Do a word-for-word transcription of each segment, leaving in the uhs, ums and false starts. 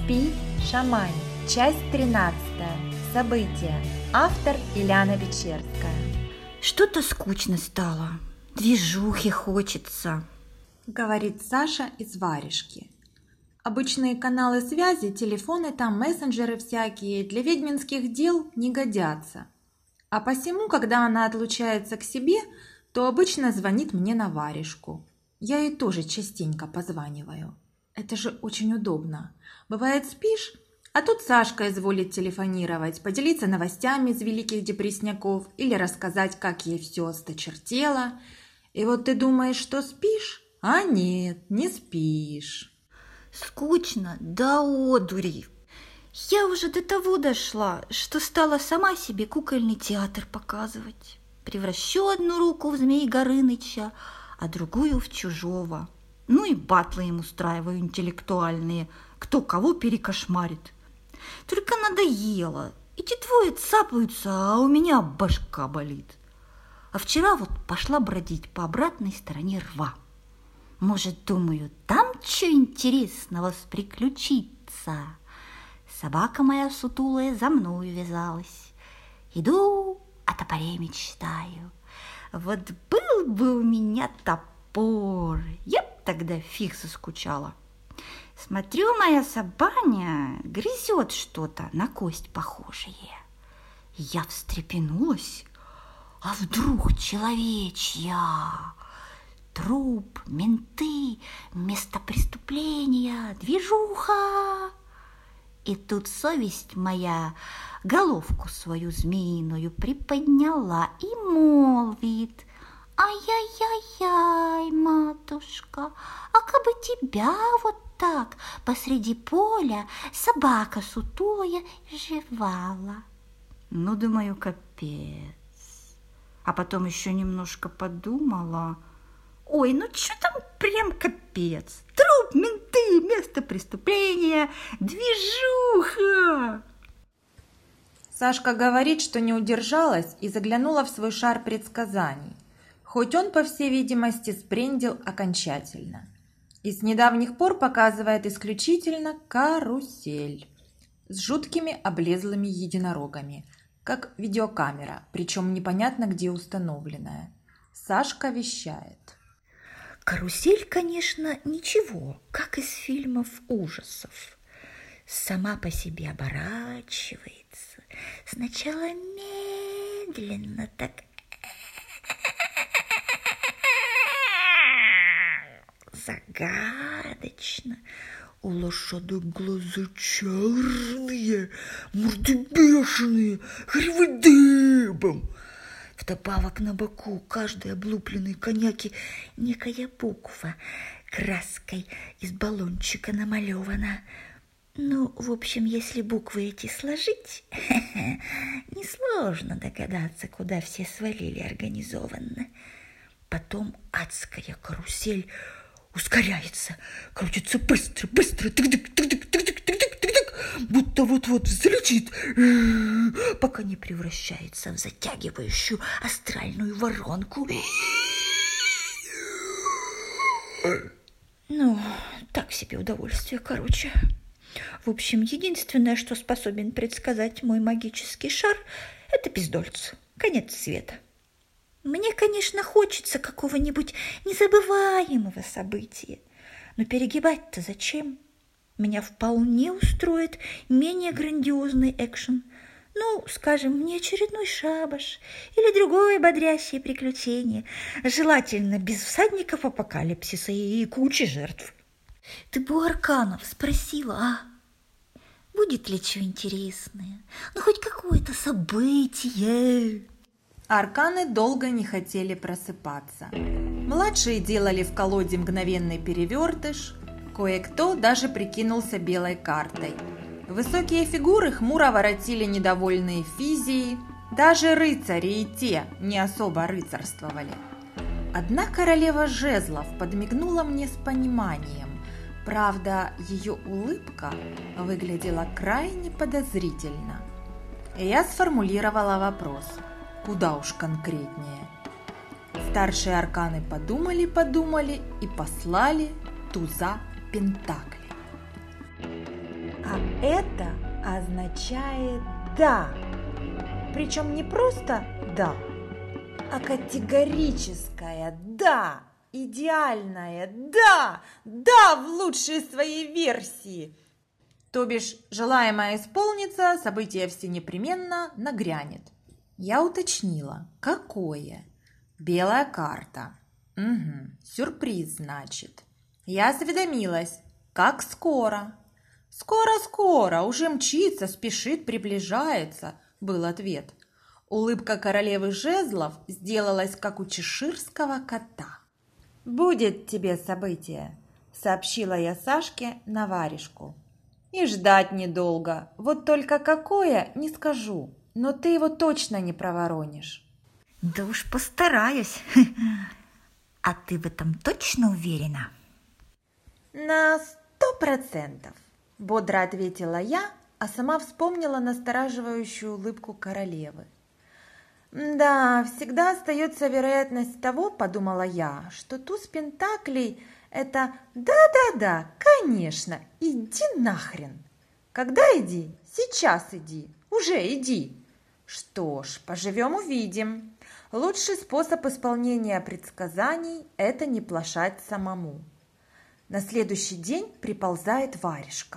Спи, шамань. Часть тринадцатая. События. Автор Иляна Печерская. Что-то скучно стало. Движухи хочется, говорит Саша из варежки. Обычные каналы связи, телефоны там, мессенджеры всякие для ведьминских дел не годятся. А посему, когда она отлучается к себе, то обычно звонит мне на варежку. Я ей тоже частенько позваниваю. Это же очень удобно. Бывает, спишь, а тут Сашка изволит телефонировать, поделиться новостями из великих депрессняков или рассказать, как ей все осточертело. И вот ты думаешь, что спишь, а нет, не спишь. Скучно до одури. Я уже до того дошла, что стала сама себе кукольный театр показывать. Превращу одну руку в Змей Горыныча, а другую в чужого. Ну и батлы им устраиваю интеллектуальные, кто кого перекошмарит. Только надоело. Эти двое цапаются, а у меня башка болит. А вчера вот пошла бродить по обратной стороне рва. Может, думаю, там что интересного приключится. Собака моя сутулая за мною вязалась. Иду, о топоре мечтаю. Вот был бы у меня топор, я б тогда фиг заскучала. Смотрю, моя собаня грызет что-то на кость похожее. Я встрепенулась, а вдруг человечья? Труп, менты, место преступления, движуха. И тут совесть моя головку свою змеиную приподняла и молвит: ай-яй-яй-яй, матушка, а как бы тебя вот так посреди поля собака сутулая жевала. Ну, думаю, капец. А потом еще немножко подумала: ой, ну что там прям капец. Труп, менты, место преступления, движуха. Сашка говорит, что не удержалась и заглянула в свой шар предсказаний. Хоть он, по всей видимости, сбрендил окончательно. И с недавних пор показывает исключительно карусель с жуткими облезлыми единорогами, как видеокамера, причем непонятно где установленная. Сашка вещает. Карусель, конечно, ничего, как из фильмов ужасов. Сама по себе оборачивается. Сначала медленно, так загадочно. У лошадок глаза черные, морды бешеные, гривы дыбом. Вдобавок на боку каждой облупленной коняки некая буква краской из баллончика намалевана. Ну, в общем, если буквы эти сложить, несложно догадаться, куда все свалили организованно. Потом адская карусель ускоряется, крутится быстро, быстро, тык-тык, тык-тык, тык-тык, тык-тык, тык-тык, будто вот-вот взлетит, пока не превращается в затягивающую астральную воронку. Ну, так себе удовольствие, короче. В общем, единственное, что способен предсказать мой магический шар, это пиздольц, конец света. Мне, конечно, хочется какого-нибудь незабываемого события, но перегибать-то зачем? Меня вполне устроит менее грандиозный экшен. Ну, скажем, не очередной шабаш или другое бодрящее приключение, желательно без всадников апокалипсиса и кучи жертв. Ты бы у арканов спросила, а? Будет ли что интересное? Ну, хоть какое-то событие. Арканы долго не хотели просыпаться. Младшие делали в колоде мгновенный перевертыш, кое-кто даже прикинулся белой картой. Высокие фигуры хмуро воротили недовольные физии, даже рыцари и те не особо рыцарствовали. Одна королева жезлов подмигнула мне с пониманием. Правда, ее улыбка выглядела крайне подозрительно. Я сформулировала вопрос. Куда уж конкретнее. Старшие арканы подумали-подумали и послали туза пентаклей. А Это означает «да». Причем не просто «да», а категорическое «да», идеальное «да», «да» в лучшей своей версии. То бишь, желаемое исполнится, событие все непременно нагрянет. Я уточнила, какое? Белая карта. Угу, сюрприз, значит. Я осведомилась, как скоро? Скоро-скоро, уже мчится, спешит, приближается, был ответ. Улыбка королевы жезлов сделалась, как у чеширского кота. «Будет тебе событие», — сообщила я Сашке на варежку. «И ждать недолго, вот только какое, не скажу, но ты его точно не проворонишь». Да уж постараюсь. А ты в этом точно уверена? «На сто процентов», — бодро ответила я, а сама вспомнила настораживающую улыбку королевы. «Да, всегда остается вероятность того, — подумала я, — что туз пентаклей — это да-да-да, конечно, иди нахрен. Когда иди? Сейчас иди, уже иди. Что ж, поживем увидим. Лучший способ исполнения предсказаний – это не плашать самому». На следующий день приползает варежка.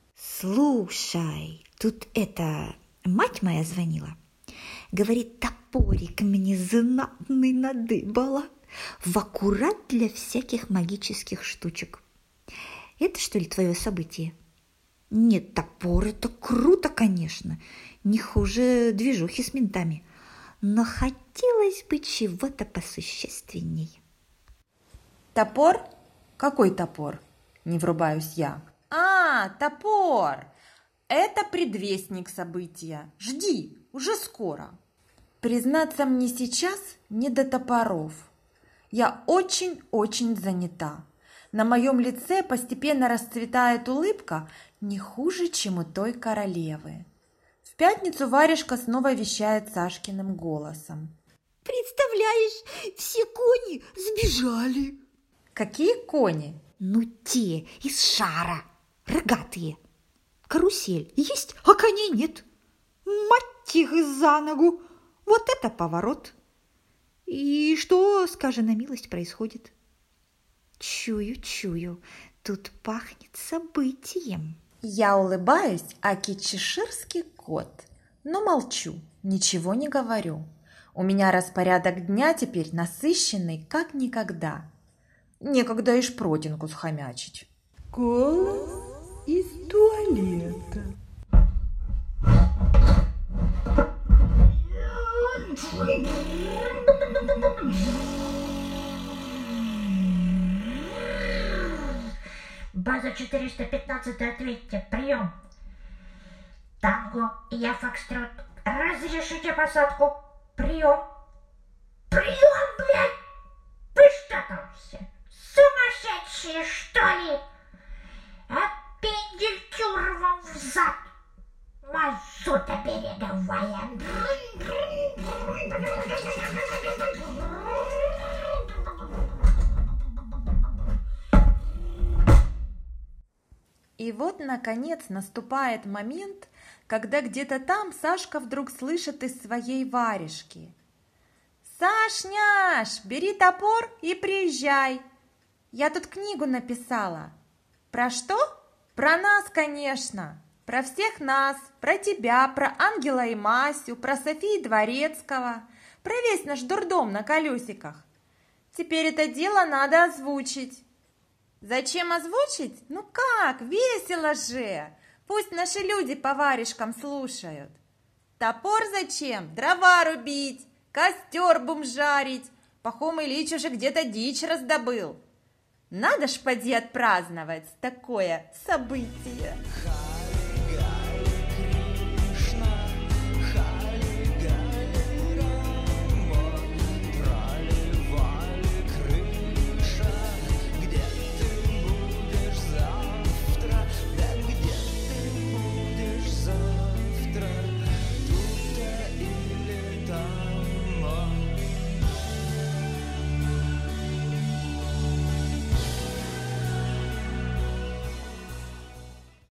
Слушай, тут это, мать моя звонила. Говорит, топорик мне знатный надыбала. В аккурат для всяких магических штучек. Это, что ли, твое событие? Нет, топор – это круто, конечно. Не хуже движухи с ментами. Но хотелось бы чего-то посущественней. «Топор? Какой топор?» – не врубаюсь я. «А, топор! Это предвестник события. Жди, уже скоро». Признаться, мне сейчас не до топоров. Я очень-очень занята. На моем лице постепенно расцветает улыбка не хуже, чем у той королевы. В пятницу варежка снова вещает Сашкиным голосом. Представляешь, все кони сбежали. Какие кони? Ну, те из шара, рогатые. Карусель есть, а коней нет. Мать их за ногу. Вот это поворот. И что, скажи на милость, происходит? Чую, чую, тут пахнет событием. Я улыбаюсь, аки чеширский кот, но молчу, ничего не говорю. У меня распорядок дня теперь насыщенный, как никогда. Некогда и шпротинку схомячить. Голос из туалета. База четыреста пятнадцать, ответьте, прием. Танго, я фокстрот. Разрешите посадку? Прием. Прием, блядь! Вы что там все? Сумасшедшие, что ли? Аппендикюр вам в зад. Мазута береговая. И вот, наконец, наступает момент, когда где-то там Сашка вдруг слышит из своей варежки: «Сашняш, бери топор и приезжай. Я тут книгу написала». Про что? Про нас, конечно. Про всех нас, про тебя, про Ангела и Масю, про Софию Дворецкого, про весь наш дурдом на колесиках. Теперь это дело надо озвучить. Зачем озвучить? Ну как, весело же! Пусть наши люди по варежкам слушают. Топор зачем? Дрова рубить, костер бомжарить. Пахом Ильич уже где-то дичь раздобыл. Надо ж поди отпраздновать такое событие.